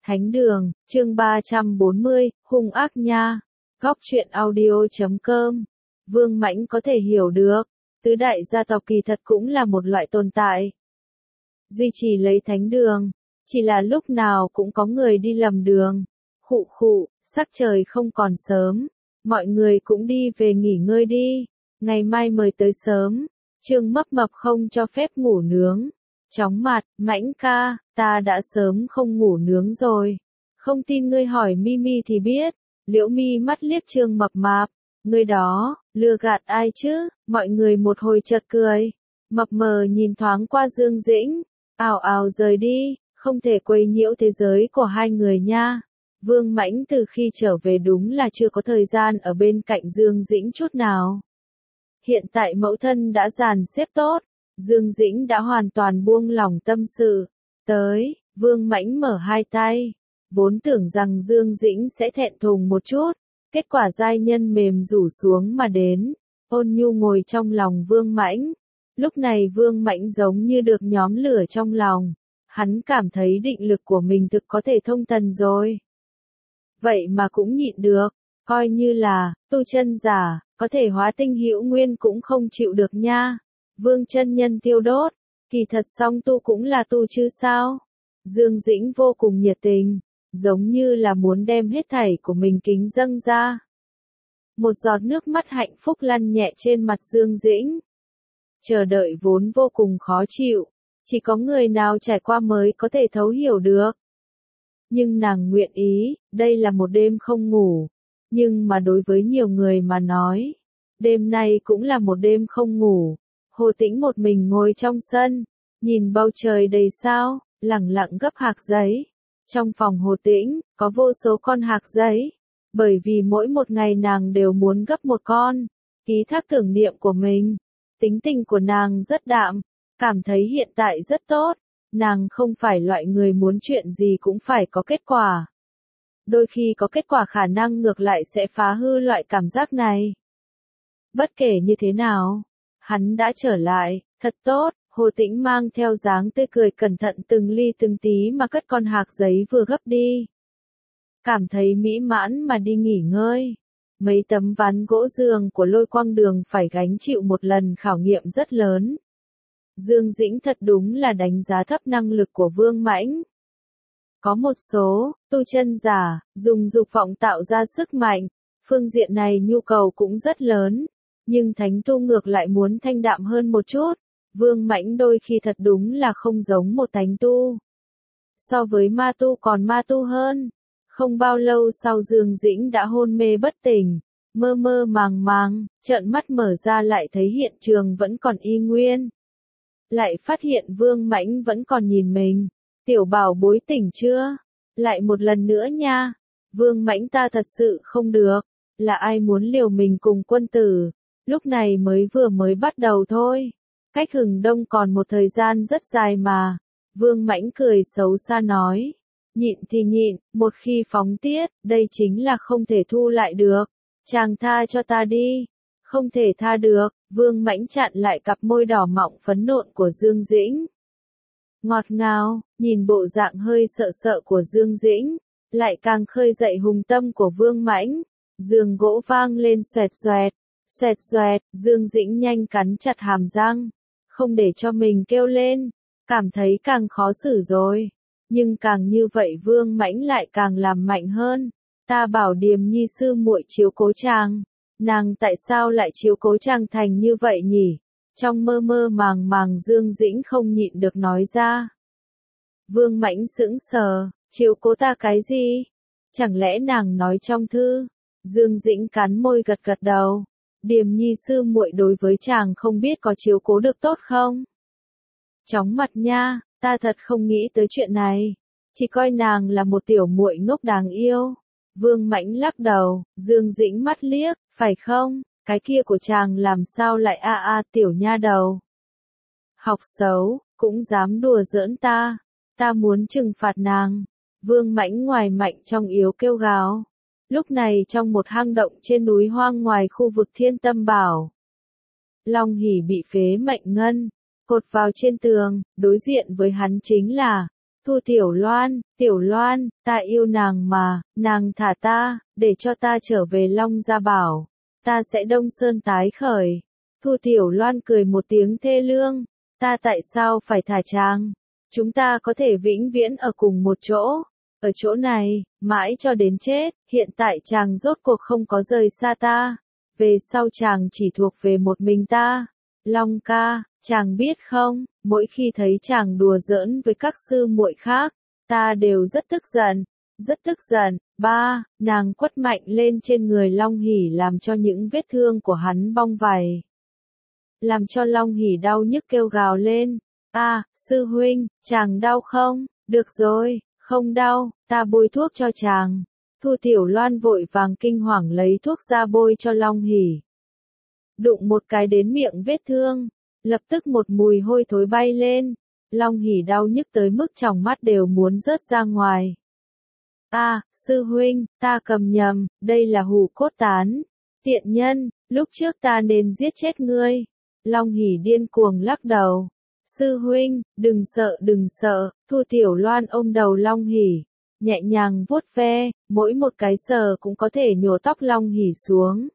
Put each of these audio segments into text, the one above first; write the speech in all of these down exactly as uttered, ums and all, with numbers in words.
Thánh đường, chương ba trăm bốn mươi, hung ác nha. Góc truyện audio chấm com. Vương Mãnh có thể hiểu được, tứ đại gia tộc kỳ thật cũng là một loại tồn tại. Duy trì lấy thánh đường, chỉ là lúc nào cũng có người đi lầm đường. Khụ khụ, sắc trời không còn sớm, mọi người cũng đi về nghỉ ngơi đi, ngày mai mời tới sớm. Trương Mập Mập không cho phép ngủ nướng. Chóng mặt, Mãnh ca, ta đã sớm không ngủ nướng rồi. Không tin ngươi hỏi Mimi thì biết. Liễu Mi mắt liếc Trương Mập Mạp. Ngươi đó, lừa gạt ai chứ? Mọi người một hồi chợt cười. Mập mờ nhìn thoáng qua Dương Dĩnh. Ào ào rời đi, không thể quấy nhiễu thế giới của hai người nha. Vương Mãnh từ khi trở về đúng là chưa có thời gian ở bên cạnh Dương Dĩnh chút nào. Hiện tại mẫu thân đã dàn xếp tốt. Dương Dĩnh đã hoàn toàn buông lỏng tâm sự. Tới, Vương Mãnh mở hai tay. Vốn tưởng rằng Dương Dĩnh sẽ thẹn thùng một chút. Kết quả giai nhân mềm rủ xuống mà đến. Ôn nhu ngồi trong lòng Vương Mãnh. Lúc này Vương Mãnh giống như được nhóm lửa trong lòng. Hắn cảm thấy định lực của mình thực có thể thông thần rồi. Vậy mà cũng nhịn được. Coi như là, tu chân giả, có thể hóa tinh hữu nguyên cũng không chịu được nha. Vương chân nhân tiêu đốt, kỳ thật song tu cũng là tu chứ sao? Dương Dĩnh vô cùng nhiệt tình, giống như là muốn đem hết thảy của mình kính dâng ra. Một giọt nước mắt hạnh phúc lăn nhẹ trên mặt Dương Dĩnh. Chờ đợi vốn vô cùng khó chịu, chỉ có người nào trải qua mới có thể thấu hiểu được. Nhưng nàng nguyện ý, đây là một đêm không ngủ, nhưng mà đối với nhiều người mà nói, đêm nay cũng là một đêm không ngủ. Hồ Tĩnh một mình ngồi trong sân, nhìn bầu trời đầy sao, lẳng lặng gấp hạc giấy. Trong phòng Hồ Tĩnh, có vô số con hạc giấy, bởi vì mỗi một ngày nàng đều muốn gấp một con, ký thác tưởng niệm của mình. Tính tình của nàng rất đạm, cảm thấy hiện tại rất tốt, nàng không phải loại người muốn chuyện gì cũng phải có kết quả. Đôi khi có kết quả khả năng ngược lại sẽ phá hư loại cảm giác này. Bất kể như thế nào, hắn đã trở lại, thật tốt. Hồ Tĩnh mang theo dáng tươi cười cẩn thận từng ly từng tí mà cất con hạc giấy vừa gấp đi. Cảm thấy mỹ mãn mà đi nghỉ ngơi. Mấy tấm ván gỗ giường của Lôi Quang Đường phải gánh chịu một lần khảo nghiệm rất lớn. Dương Dĩnh thật đúng là đánh giá thấp năng lực của Vương Mãnh. Có một số, tu chân giả, dùng dục vọng tạo ra sức mạnh, phương diện này nhu cầu cũng rất lớn. Nhưng thánh tu ngược lại muốn thanh đạm hơn một chút. Vương Mãnh đôi khi thật đúng là không giống một thánh tu. So với ma tu còn ma tu hơn. Không bao lâu sau Dương Dĩnh đã hôn mê bất tỉnh, mơ mơ màng màng, trợn mắt mở ra lại thấy hiện trường vẫn còn y nguyên. Lại phát hiện Vương Mãnh vẫn còn nhìn mình. Tiểu bảo bối tỉnh chưa? Lại một lần nữa nha. Vương Mãnh ta thật sự không được. Là ai muốn liều mình cùng quân tử? Lúc này mới vừa mới bắt đầu thôi. Cách hừng đông còn một thời gian rất dài mà. Vương Mãnh cười xấu xa nói. Nhịn thì nhịn, một khi phóng tiết, đây chính là không thể thu lại được. Chàng tha cho ta đi. Không thể tha được, Vương Mãnh chặn lại cặp môi đỏ mọng phấn nộn của Dương Dĩnh. Ngọt ngào, nhìn bộ dạng hơi sợ sợ của Dương Dĩnh, lại càng khơi dậy hùng tâm của Vương Mãnh. Giường gỗ vang lên xoẹt xoẹt, xoẹt xoẹt, Dương Dĩnh nhanh cắn chặt hàm răng, không để cho mình kêu lên, cảm thấy càng khó xử rồi. Nhưng càng như vậy Vương Mãnh lại càng làm mạnh hơn. Ta bảo Điềm Nhi sư muội chiếu cố chàng, nàng tại sao lại chiếu cố chàng thành như vậy nhỉ? Trong mơ mơ màng màng Dương Dĩnh không nhịn được nói ra. Vương Mãnh sững sờ, chiếu cố ta cái gì? Chẳng lẽ nàng nói trong thư? Dương Dĩnh cắn môi gật gật đầu. Điềm Nhi sư muội đối với chàng không biết có chiếu cố được tốt không? Chóng mặt nha, ta thật không nghĩ tới chuyện này. Chỉ coi nàng là một tiểu muội ngốc đáng yêu. Vương Mãnh lắc đầu, Dương Dĩnh mắt liếc, phải không? Cái kia của chàng làm sao lại a a tiểu nha đầu. Học xấu, cũng dám đùa giỡn ta. Ta muốn trừng phạt nàng. Vương Mãnh ngoài mạnh trong yếu kêu gào. Lúc này trong một hang động trên núi hoang ngoài khu vực Thiên Tâm Bảo. Long Hỷ bị phế mệnh ngân, cột vào trên tường, đối diện với hắn chính là Thu Tiểu Loan, Tiểu Loan, ta yêu nàng mà, nàng thả ta, để cho ta trở về Long Gia Bảo. Ta sẽ Đông Sơn tái khởi. Thu Tiểu Loan cười một tiếng thê lương. Ta tại sao phải thả chàng? Chúng ta có thể vĩnh viễn ở cùng một chỗ. Ở chỗ này, mãi cho đến chết, hiện tại chàng rốt cuộc không có rời xa ta. Về sau chàng chỉ thuộc về một mình ta. Long ca, chàng biết không, mỗi khi thấy chàng đùa giỡn với các sư muội khác, ta đều rất tức giận, rất tức giận. Ba, nàng quất mạnh lên trên người Long Hỷ làm cho những vết thương của hắn bong vảy. Làm cho Long Hỷ đau nhức kêu gào lên. A, sư huynh, chàng đau không? Được rồi, không đau, ta bôi thuốc cho chàng. Thu Tiểu Loan vội vàng kinh hoàng lấy thuốc ra bôi cho Long Hỷ. Đụng một cái đến miệng vết thương, lập tức một mùi hôi thối bay lên. Long Hỷ đau nhức tới mức tròng mắt đều muốn rớt ra ngoài. A, sư huynh, ta cầm nhầm, đây là hủ cốt tán. Tiện nhân, lúc trước ta nên giết chết ngươi. Long Hỷ điên cuồng lắc đầu. Sư huynh, đừng sợ đừng sợ. Thu Tiểu Loan ôm đầu Long Hỷ, nhẹ nhàng vuốt ve, mỗi một cái sờ cũng có thể nhổ tóc Long Hỷ xuống.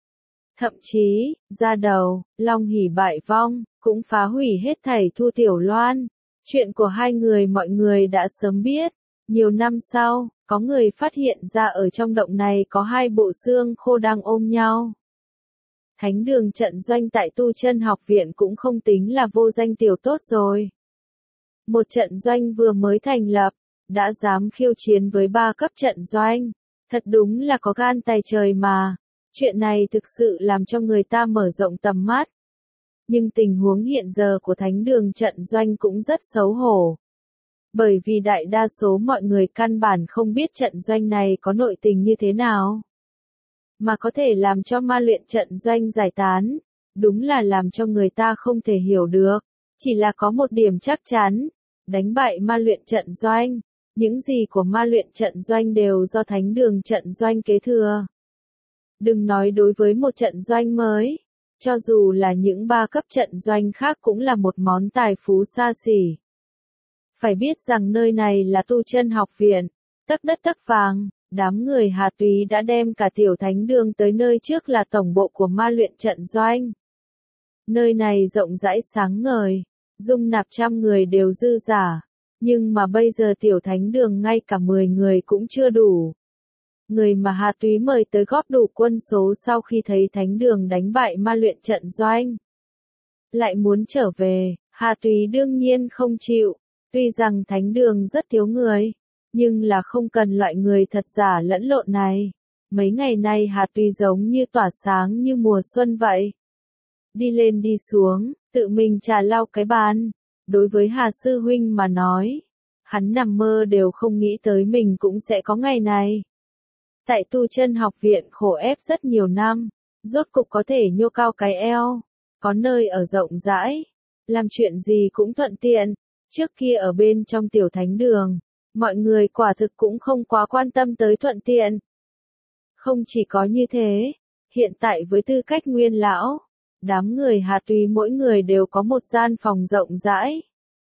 Thậm chí, da đầu, Long Hỷ bại vong, cũng phá hủy hết thảy Thu Tiểu Loan. Chuyện của hai người mọi người đã sớm biết. Nhiều năm sau, có người phát hiện ra ở trong động này có hai bộ xương khô đang ôm nhau. Thánh đường trận doanh tại Tu Chân Học Viện cũng không tính là vô danh tiểu tốt rồi. Một trận doanh vừa mới thành lập, đã dám khiêu chiến với ba cấp trận doanh. Thật đúng là có gan tài trời mà. Chuyện này thực sự làm cho người ta mở rộng tầm mắt. Nhưng tình huống hiện giờ của thánh đường trận doanh cũng rất xấu hổ. Bởi vì đại đa số mọi người căn bản không biết trận doanh này có nội tình như thế nào. Mà có thể làm cho ma luyện trận doanh giải tán. Đúng là làm cho người ta không thể hiểu được. Chỉ là có một điểm chắc chắn. Đánh bại ma luyện trận doanh. Những gì của ma luyện trận doanh đều do thánh đường trận doanh kế thừa. Đừng nói đối với một trận doanh mới. Cho dù là những ba cấp trận doanh khác cũng là một món tài phú xa xỉ. Phải biết rằng nơi này là Tu Chân Học Viện, tấc đất tấc vàng, đám người Hà Túy đã đem cả tiểu thánh đường tới nơi trước là tổng bộ của ma luyện trận doanh. Nơi này rộng rãi sáng ngời, dung nạp trăm người đều dư giả, nhưng mà bây giờ tiểu thánh đường ngay cả mười người cũng chưa đủ. Người mà Hà Túy mời tới góp đủ quân số sau khi thấy thánh đường đánh bại ma luyện trận doanh. Lại muốn trở về, Hà Túy đương nhiên không chịu. Tuy rằng thánh đường rất thiếu người, nhưng là không cần loại người thật giả lẫn lộn này. Mấy ngày nay Hà Túy giống như tỏa sáng như mùa xuân vậy. Đi lên đi xuống, tự mình trà lau cái bàn. Đối với Hà Sư Huynh mà nói, hắn nằm mơ đều không nghĩ tới mình cũng sẽ có ngày này. Tại Tu Chân Học Viện khổ ép rất nhiều năm, rốt cục có thể nhô cao cái eo, có nơi ở rộng rãi, làm chuyện gì cũng thuận tiện. Trước kia ở bên trong tiểu thánh đường, mọi người quả thực cũng không quá quan tâm tới thuận tiện. Không chỉ có như thế, hiện tại với tư cách nguyên lão, đám người Hà Túy mỗi người đều có một gian phòng rộng rãi.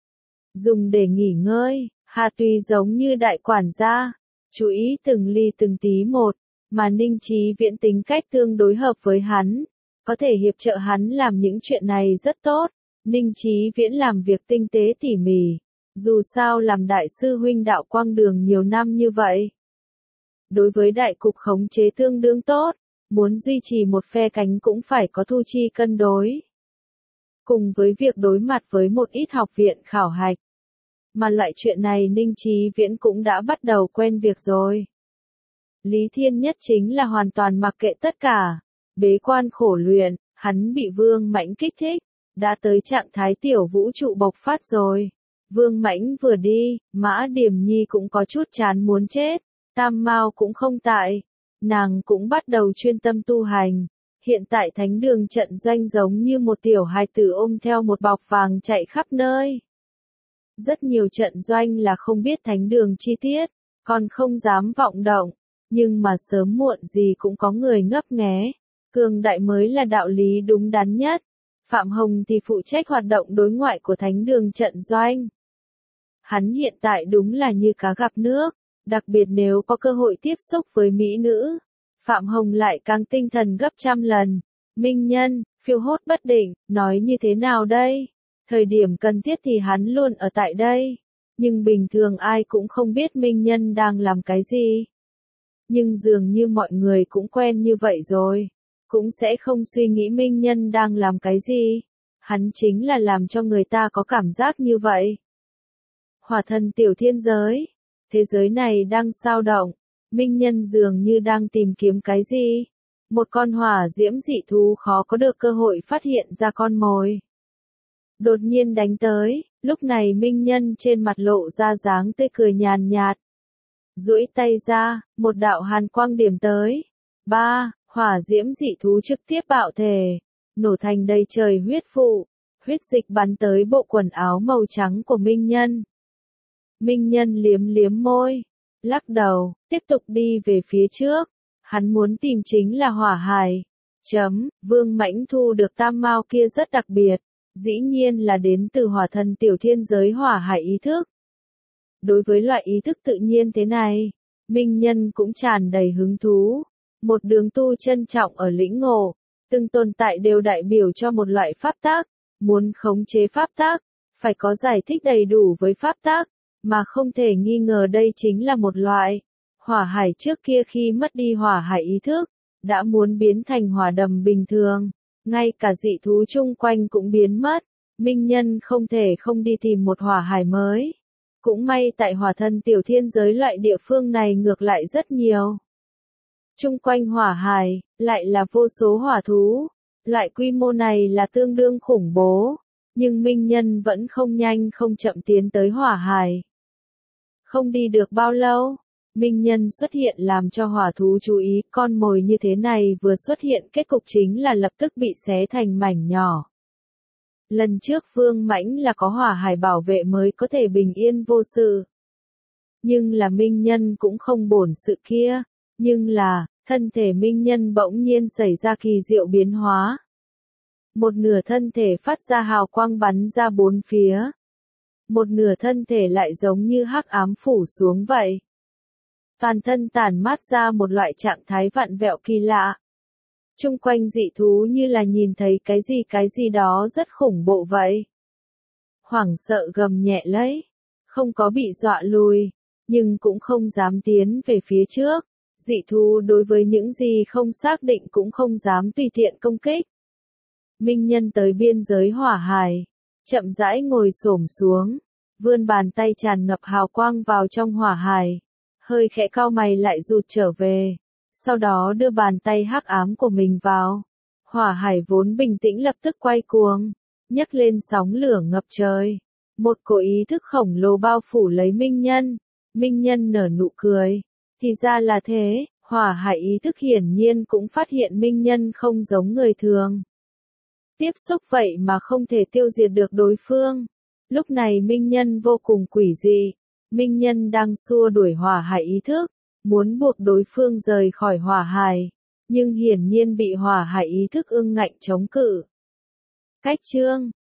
Dùng để nghỉ ngơi, Hà Túy giống như đại quản gia, chú ý từng ly từng tí một, mà Ninh Chí Viễn tính cách tương đối hợp với hắn, có thể hiệp trợ hắn làm những chuyện này rất tốt. Ninh Chí Viễn làm việc tinh tế tỉ mỉ, dù sao làm đại sư huynh đạo quang đường nhiều năm như vậy. Đối với đại cục khống chế tương đương tốt, muốn duy trì một phe cánh cũng phải có thu chi cân đối. Cùng với việc đối mặt với một ít học viện khảo hạch. Mà loại chuyện này Ninh Chí Viễn cũng đã bắt đầu quen việc rồi. Lý Thiên Nhất chính là hoàn toàn mặc kệ tất cả, bế quan khổ luyện, hắn bị Vương Mãnh kích thích. Đã tới trạng thái tiểu vũ trụ bộc phát rồi. Vương Mãnh vừa đi, Mã Điểm Nhi cũng có chút chán muốn chết. Tam Mao cũng không tại. Nàng cũng bắt đầu chuyên tâm tu hành. Hiện tại thánh đường trận doanh giống như một tiểu hài tử ôm theo một bọc vàng chạy khắp nơi. Rất nhiều trận doanh là không biết thánh đường chi tiết, còn không dám vọng động. Nhưng mà sớm muộn gì cũng có người ngấp nghé. Cường đại mới là đạo lý đúng đắn nhất. Phạm Hồng thì phụ trách hoạt động đối ngoại của thánh đường trận doanh. Hắn hiện tại đúng là như cá gặp nước, đặc biệt nếu có cơ hội tiếp xúc với mỹ nữ. Phạm Hồng lại càng tinh thần gấp trăm lần. Minh Nhân, phiêu hốt bất định, nói như thế nào đây? Thời điểm cần thiết thì hắn luôn ở tại đây. Nhưng bình thường ai cũng không biết Minh Nhân đang làm cái gì. Nhưng dường như mọi người cũng quen như vậy rồi. Cũng sẽ không suy nghĩ Minh Nhân đang làm cái gì. Hắn chính là làm cho người ta có cảm giác như vậy. Hỏa thần tiểu thiên giới. Thế giới này đang sao động. Minh Nhân dường như đang tìm kiếm cái gì. Một con hỏa diễm dị thú khó có được cơ hội phát hiện ra con mồi. Đột nhiên đánh tới, lúc này Minh Nhân trên mặt lộ ra dáng tươi cười nhàn nhạt. Duỗi tay ra, một đạo hàn quang điểm tới. Ba, hỏa diễm dị thú trực tiếp bạo thể, nổ thành đầy trời huyết vụ, huyết dịch bắn tới bộ quần áo màu trắng của Minh Nhân. Minh Nhân liếm liếm môi, lắc đầu, tiếp tục đi về phía trước. Hắn muốn tìm chính là hỏa hải. Chấm, Vương Mãnh thu được tam mao kia rất đặc biệt. Dĩ nhiên là đến từ hỏa thần tiểu thiên giới hỏa hải ý thức. Đối với loại ý thức tự nhiên thế này, Minh Nhân cũng tràn đầy hứng thú. Một đường tu trân trọng ở lĩnh ngộ, từng tồn tại đều đại biểu cho một loại pháp tác. Muốn khống chế pháp tác, phải có giải thích đầy đủ với pháp tác, mà không thể nghi ngờ đây chính là một loại. Hỏa hải trước kia khi mất đi hỏa hải ý thức, đã muốn biến thành hỏa đầm bình thường. Ngay cả dị thú chung quanh cũng biến mất. Minh Nhân không thể không đi tìm một hỏa hải mới. Cũng may tại hỏa thần tiểu thiên giới loại địa phương này ngược lại rất nhiều. Chung quanh hỏa hải, lại là vô số hỏa thú. Loại quy mô này là tương đương khủng bố. Nhưng Minh Nhân vẫn không nhanh không chậm tiến tới hỏa hải. Không đi được bao lâu, Minh Nhân xuất hiện làm cho hỏa thú chú ý, con mồi như thế này vừa xuất hiện kết cục chính là lập tức bị xé thành mảnh nhỏ. Lần trước Vương Mãnh là có hỏa hải bảo vệ mới có thể bình yên vô sự. Nhưng là Minh Nhân cũng không bổn sự kia, nhưng là, thân thể Minh Nhân bỗng nhiên xảy ra kỳ diệu biến hóa. Một nửa thân thể phát ra hào quang bắn ra bốn phía. Một nửa thân thể lại giống như hắc ám phủ xuống vậy. Toàn thân tản mát ra một loại trạng thái vặn vẹo kỳ lạ. Chung quanh dị thú như là nhìn thấy cái gì cái gì đó rất khủng bộ vậy. Hoảng sợ gầm nhẹ lấy, không có bị dọa lùi, nhưng cũng không dám tiến về phía trước. Dị thú đối với những gì không xác định cũng không dám tùy tiện công kích. Minh Nhân tới biên giới hỏa hải, chậm rãi ngồi xổm xuống, vươn bàn tay tràn ngập hào quang vào trong hỏa hải. Hơi khẽ cau mày lại rụt trở về, sau đó đưa bàn tay hắc ám của mình vào. Hỏa hải vốn bình tĩnh lập tức quay cuồng, nhấc lên sóng lửa ngập trời. Một cỗ ý thức khổng lồ bao phủ lấy Minh Nhân. Minh Nhân nở nụ cười. Thì ra là thế, hỏa hải ý thức hiển nhiên cũng phát hiện Minh Nhân không giống người thường. Tiếp xúc vậy mà không thể tiêu diệt được đối phương. Lúc này Minh Nhân vô cùng quỷ dị. Minh Nhân đang xua đuổi hỏa hải ý thức, muốn buộc đối phương rời khỏi hỏa hải, nhưng hiển nhiên bị hỏa hải ý thức ương ngạnh chống cự. Cách chương